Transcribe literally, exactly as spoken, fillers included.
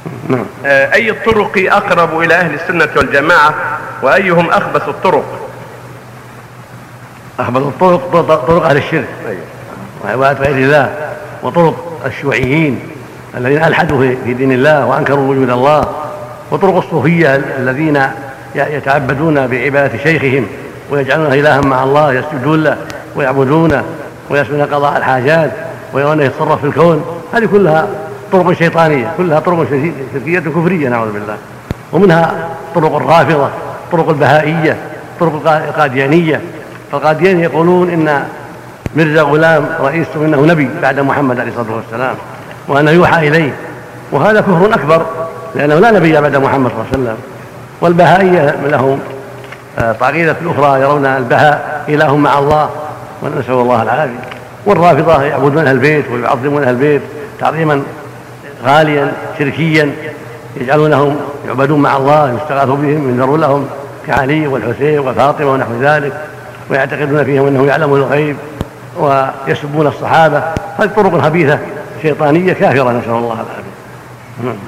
نعم. أي الطرق أقرب إلى أهل السنة والجماعة، وأيهم أخبث الطرق؟ أخبث الطرق طرق أهل الشرك وعبادة غير الله، وطرق الشيوعيين الذين ألحدوا في دين الله وأنكروا وجود الله، وطرق الصوفية الذين يتعبدون بعبادة شيخهم ويجعلونه إلها مع الله، يسجدون له ويعبدونه ويسألون قضاء الحاجات ويرونه يتصرف في الكون. هذه كلها طرق شيطانية، كلها طرق شركية كفرية نعوذ بالله. ومنها طرق الرافضة، طرق البهائية، طرق القاديانية. فالقاديان يقولون إن مرزا غلام رئيسهم إنه نبي بعد محمد عليه الصلاة والسلام وأنه يوحى إليه، وهذا كفر أكبر لأنه لا نبي بعد محمد صلى الله عليه وسلم. والبهائية لهم طريقة أخرى يرون البهاء إله مع الله، ونسأل الله العافية. والرافضة يعبدون أهل البيت ويعظمون أهل البيت تعظيما غاليا شركيا، يجعلونهم يعبدون مع الله، يستغاث بهم، ينذرون لهم كعلي والحسين وفاطمة ونحو ذلك، ويعتقدون فيهم أنه يعلم الغيب ويسبون الصحابة. هذه طرق خبيثة شيطانية كافرة، نسأل الله العافية.